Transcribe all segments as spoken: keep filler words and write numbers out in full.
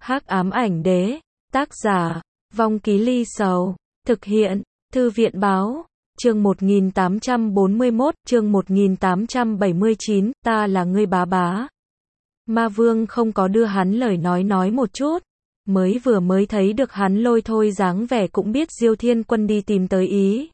Hắc ám ảnh đế, tác giả, Vong Ký Ly Sầu, thực hiện, Thư viện báo, chương một nghìn tám trăm bốn mươi mốt, chương một nghìn tám trăm bảy mươi chín, ta là ngươi bá bá. Ma Vương không có đưa hắn lời nói nói một chút, mới vừa mới thấy được hắn lôi thôi dáng vẻ cũng biết Diêu Thiên Quân đi tìm tới ý.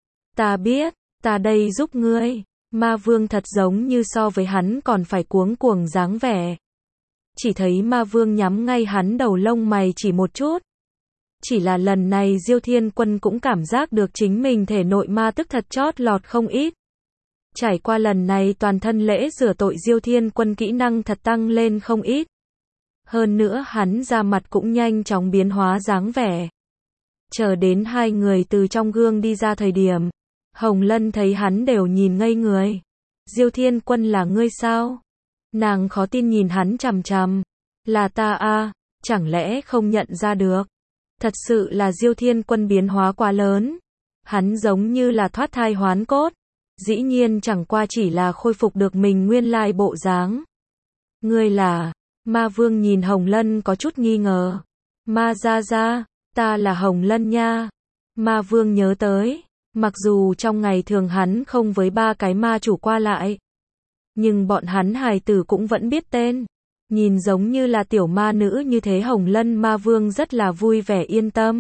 Ta biết, ta đây giúp ngươi. Ma Vương thật giống như so với hắn còn phải cuống cuồng dáng vẻ. Chỉ thấy Ma Vương nhắm ngay hắn đầu lông mày chỉ một chút. Chỉ là lần này Diêu Thiên Quân cũng cảm giác được chính mình thể nội ma tức thật chót lọt không ít. Trải qua lần này toàn thân lễ rửa tội Diêu Thiên Quân kỹ năng thật tăng lên không ít. Hơn nữa hắn da mặt cũng nhanh chóng biến hóa dáng vẻ. Chờ đến hai người từ trong gương đi ra thời điểm, Hồng Lân thấy hắn đều nhìn ngây người. Diêu Thiên Quân là ngươi sao? Nàng khó tin nhìn hắn chằm chằm. Là ta a, chẳng lẽ không nhận ra được? Thật sự là Diêu Thiên Quân biến hóa quá lớn. Hắn giống như là thoát thai hoán cốt. Dĩ nhiên chẳng qua chỉ là khôi phục được mình nguyên lai bộ dáng. Ngươi là... Ma Vương nhìn Hồng Lân có chút nghi ngờ. Ma gia gia, ta là Hồng Lân nha. Ma Vương nhớ tới. Mặc dù trong ngày thường hắn không với ba cái ma chủ qua lại, nhưng bọn hắn hài tử cũng vẫn biết tên. Nhìn giống như là tiểu ma nữ như thế Hồng Lân Ma Vương rất là vui vẻ yên tâm.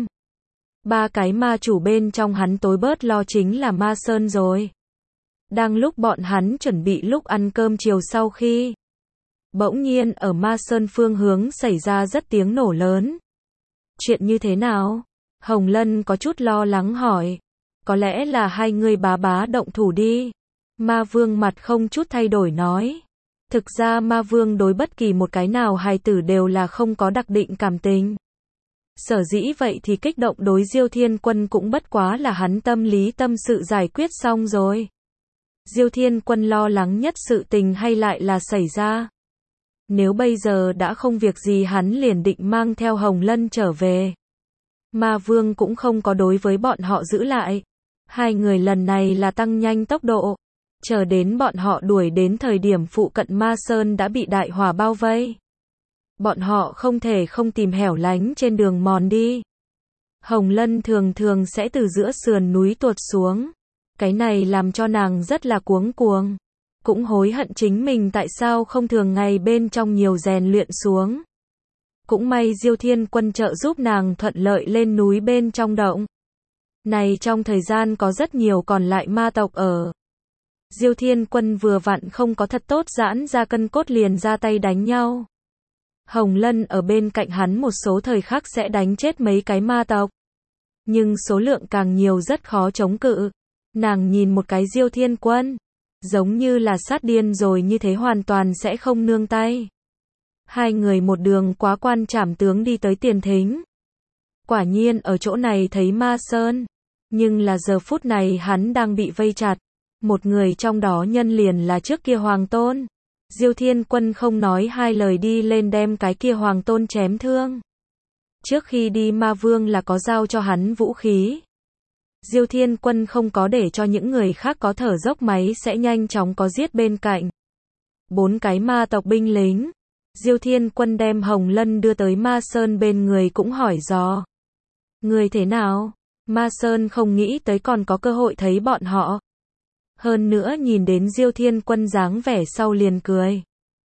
Ba cái ma chủ bên trong hắn tối bớt lo chính là Ma Sơn rồi. Đang lúc bọn hắn chuẩn bị lúc ăn cơm chiều sau khi, bỗng nhiên ở Ma Sơn phương hướng xảy ra rất tiếng nổ lớn. Chuyện như thế nào? Hồng Lân có chút lo lắng hỏi. Có lẽ là hai người bá bá động thủ đi. Ma Vương mặt không chút thay đổi nói. Thực ra Ma Vương đối bất kỳ một cái nào hài tử đều là không có đặc định cảm tình. Sở dĩ vậy thì kích động đối Diêu Thiên Quân cũng bất quá là hắn tâm lý tâm sự giải quyết xong rồi. Diêu Thiên Quân lo lắng nhất sự tình hay lại là xảy ra. Nếu bây giờ đã không việc gì hắn liền định mang theo Hồng Lân trở về. Ma Vương cũng không có đối với bọn họ giữ lại. Hai người lần này là tăng nhanh tốc độ. Chờ đến bọn họ đuổi đến thời điểm phụ cận Ma Sơn đã bị đại hỏa bao vây. Bọn họ không thể không tìm hẻo lánh trên đường mòn đi. Hồng Lân thường thường sẽ từ giữa sườn núi tuột xuống. Cái này làm cho nàng rất là cuống cuồng. Cũng hối hận chính mình tại sao không thường ngày bên trong nhiều rèn luyện xuống. Cũng may Diêu Thiên Quân trợ giúp nàng thuận lợi lên núi bên trong động. Này trong thời gian có rất nhiều còn lại ma tộc ở. Diêu Thiên Quân vừa vặn không có thật tốt giãn ra cân cốt liền ra tay đánh nhau. Hồng Lân ở bên cạnh hắn một số thời khắc sẽ đánh chết mấy cái ma tộc. Nhưng số lượng càng nhiều rất khó chống cự. Nàng nhìn một cái Diêu Thiên Quân, giống như là sát điên rồi như thế hoàn toàn sẽ không nương tay. Hai người một đường quá quan trảm tướng đi tới Tiền Thính. Quả nhiên ở chỗ này thấy Ma Sơn. Nhưng là giờ phút này hắn đang bị vây chặt. Một người trong đó nhân liền là trước kia Hoàng Tôn. Diêu Thiên Quân không nói hai lời đi lên đem cái kia Hoàng Tôn chém thương. Trước khi đi Ma Vương là có giao cho hắn vũ khí. Diêu Thiên Quân không có để cho những người khác có thở dốc máy sẽ nhanh chóng có giết bên cạnh. Bốn cái ma tộc binh lính. Diêu Thiên Quân đem Hồng Lân đưa tới Ma Sơn bên người cũng hỏi dò. Người thế nào? Ma Sơn không nghĩ tới còn có cơ hội thấy bọn họ. Hơn nữa nhìn đến Diêu Thiên Quân dáng vẻ sau liền cười.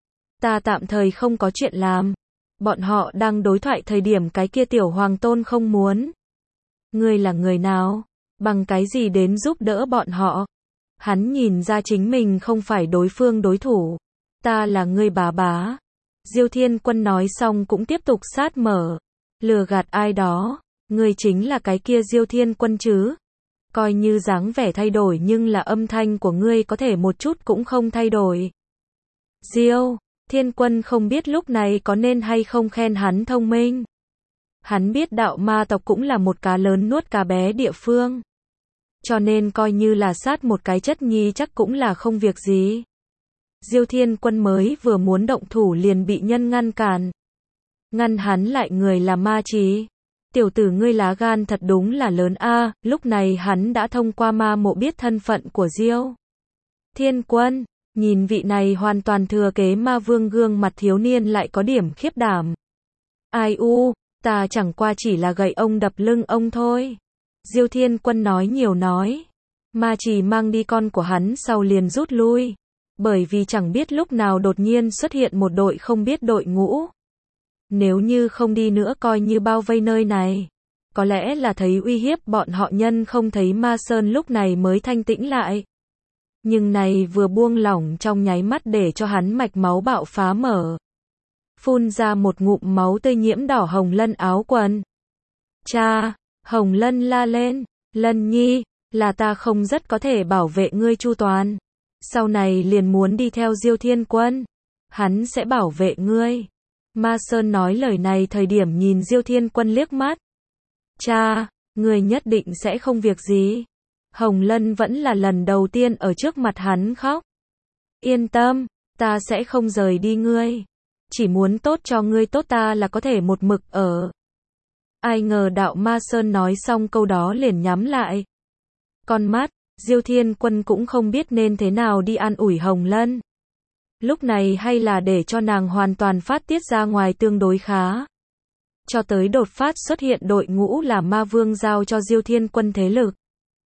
Ta tạm thời không có chuyện làm. Bọn họ đang đối thoại thời điểm cái kia tiểu Hoàng Tôn không muốn. Ngươi là người nào? Bằng cái gì đến giúp đỡ bọn họ? Hắn nhìn ra chính mình không phải đối phương đối thủ. Ta là ngươi bá bá. Diêu Thiên Quân nói xong cũng tiếp tục sát mở. Lừa gạt ai đó. Ngươi chính là cái kia Diêu Thiên Quân chứ? Coi như dáng vẻ thay đổi nhưng là âm thanh của ngươi có thể một chút cũng không thay đổi. Diêu Thiên Quân không biết lúc này có nên hay không khen hắn thông minh. Hắn biết đạo ma tộc cũng là một cá lớn nuốt cá bé địa phương. Cho nên coi như là sát một cái chất nhi chắc cũng là không việc gì. Diêu Thiên Quân mới vừa muốn động thủ liền bị nhân ngăn cản. Ngăn hắn lại người là Ma Chí. Tiểu tử ngươi lá gan thật đúng là lớn a. Lúc này hắn đã thông qua ma mộ biết thân phận của Diêu Thiên Quân. Nhìn vị này hoàn toàn thừa kế Ma Vương gương mặt thiếu niên lại có điểm khiếp đảm. Ai u, ta chẳng qua chỉ là gậy ông đập lưng ông thôi. Diêu Thiên Quân nói nhiều nói. Ma Trì mang đi con của hắn sau liền rút lui. Bởi vì chẳng biết lúc nào đột nhiên xuất hiện một đội không biết đội ngũ. Nếu như không đi nữa coi như bao vây nơi này. Có lẽ là thấy uy hiếp bọn họ nhân không thấy Ma Sơn lúc này mới thanh tĩnh lại. Nhưng này vừa buông lỏng trong nháy mắt để cho hắn mạch máu bạo phá mở. Phun ra một ngụm máu tươi nhiễm đỏ Hồng Lân áo quần. Cha, Hồng Lân la lên, Lân Nhi, là ta không rất có thể bảo vệ ngươi chu toàn. Sau này liền muốn đi theo Diêu Thiên Quân. Hắn sẽ bảo vệ ngươi. Ma Sơn nói lời này thời điểm nhìn Diêu Thiên Quân liếc mắt. Cha, ngươi nhất định sẽ không việc gì. Hồng Lân vẫn là lần đầu tiên ở trước mặt hắn khóc. Yên tâm, ta sẽ không rời đi ngươi. Chỉ muốn tốt cho ngươi tốt ta là có thể một mực ở. Ai ngờ đạo Ma Sơn nói xong câu đó liền nhắm lại. Con mắt, Diêu Thiên Quân cũng không biết nên thế nào đi an ủi Hồng Lân. Lúc này hay là để cho nàng hoàn toàn phát tiết ra ngoài tương đối khá. Cho tới đột phát xuất hiện đội ngũ là Ma Vương giao cho Diêu Thiên Quân thế lực.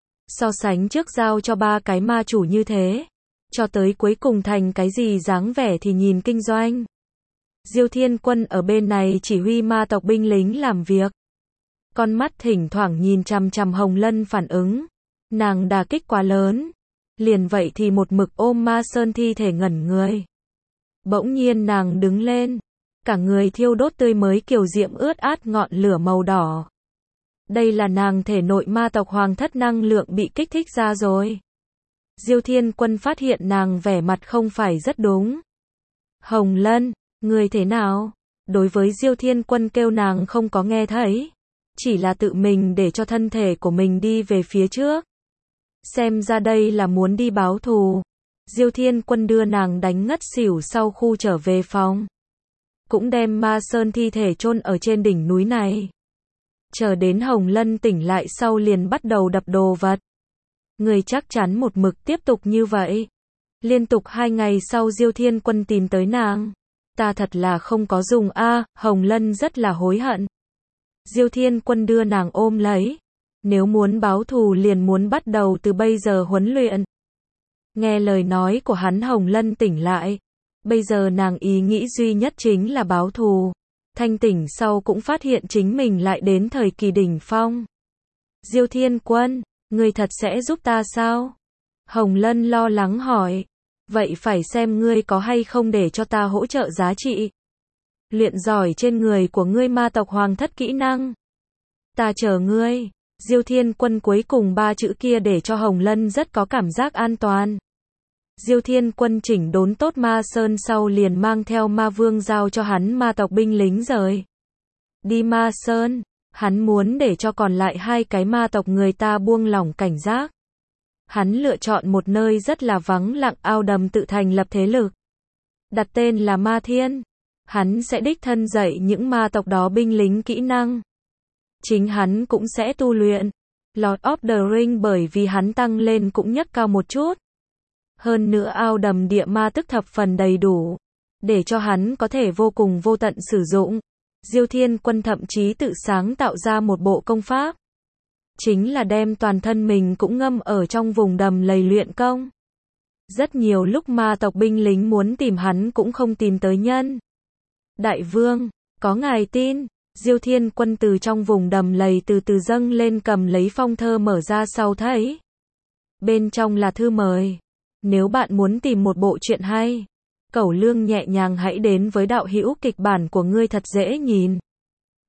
So sánh trước giao cho ba cái ma chủ như thế. Cho tới cuối cùng thành cái gì dáng vẻ thì nhìn kinh doanh. Diêu Thiên Quân ở bên này chỉ huy ma tộc binh lính làm việc. Con mắt thỉnh thoảng nhìn chằm chằm Hồng Lân phản ứng. Nàng đả kích quá lớn. Liền vậy thì một mực ôm Ma Sơn thi thể ngẩn người. Bỗng nhiên nàng đứng lên. Cả người thiêu đốt tươi mới kiều diễm ướt át ngọn lửa màu đỏ. Đây là nàng thể nội ma tộc hoàng thất năng lượng bị kích thích ra rồi. Diêu Thiên Quân phát hiện nàng vẻ mặt không phải rất đúng. Hồng Lân, người thế nào? Đối với Diêu Thiên Quân kêu nàng không có nghe thấy. Chỉ là tự mình để cho thân thể của mình đi về phía trước. Xem ra đây là muốn đi báo thù. Diêu Thiên Quân đưa nàng đánh ngất xỉu sau khu trở về phòng. Cũng đem Ma Sơn thi thể chôn ở trên đỉnh núi này. Chờ đến Hồng Lân tỉnh lại sau liền bắt đầu đập đồ vật. Người chắc chắn một mực tiếp tục như vậy. Liên tục hai ngày sau Diêu Thiên Quân tìm tới nàng. Ta thật là không có dùng a, à, Hồng Lân rất là hối hận. Diêu Thiên Quân đưa nàng ôm lấy. Nếu muốn báo thù liền muốn bắt đầu từ bây giờ huấn luyện. Nghe lời nói của hắn Hồng Lân tỉnh lại. Bây giờ nàng ý nghĩ duy nhất chính là báo thù. Thanh tỉnh sau cũng phát hiện chính mình lại đến thời kỳ đỉnh phong. Diêu Thiên Quân, ngươi thật sẽ giúp ta sao? Hồng Lân lo lắng hỏi. Vậy phải xem ngươi có hay không để cho ta hỗ trợ giá trị. Luyện giỏi trên người của ngươi ma tộc hoàng thất kỹ năng. Ta chờ ngươi. Diêu Thiên Quân cuối cùng ba chữ kia để cho Hồng Lân rất có cảm giác an toàn. Diêu Thiên Quân chỉnh đốn tốt Ma Sơn sau liền mang theo Ma Vương giao cho hắn ma tộc binh lính rời. Đi Ma Sơn, hắn muốn để cho còn lại hai cái ma tộc người ta buông lỏng cảnh giác. Hắn lựa chọn một nơi rất là vắng lặng ao đầm tự thành lập thế lực. Đặt tên là Ma Thiên. Hắn sẽ đích thân dạy những ma tộc đó binh lính kỹ năng. Chính hắn cũng sẽ tu luyện. Lord of the Ring bởi vì hắn tăng lên cũng nhất cao một chút. Hơn nữa ao đầm địa ma tức thập phần đầy đủ. Để cho hắn có thể vô cùng vô tận sử dụng. Diêu Thiên Quân thậm chí tự sáng tạo ra một bộ công pháp. Chính là đem toàn thân mình cũng ngâm ở trong vùng đầm lầy luyện công. Rất nhiều lúc ma tộc binh lính muốn tìm hắn cũng không tìm tới nhân. Đại vương, có ngài tin. Diêu Thiên Quân từ trong vùng đầm lầy từ từ dâng lên cầm lấy phong thơ mở ra sau thấy. Bên trong là thư mời. Nếu bạn muốn tìm một bộ truyện hay, cẩu lương nhẹ nhàng hãy đến với đạo hữu kịch bản của ngươi thật dễ nhìn.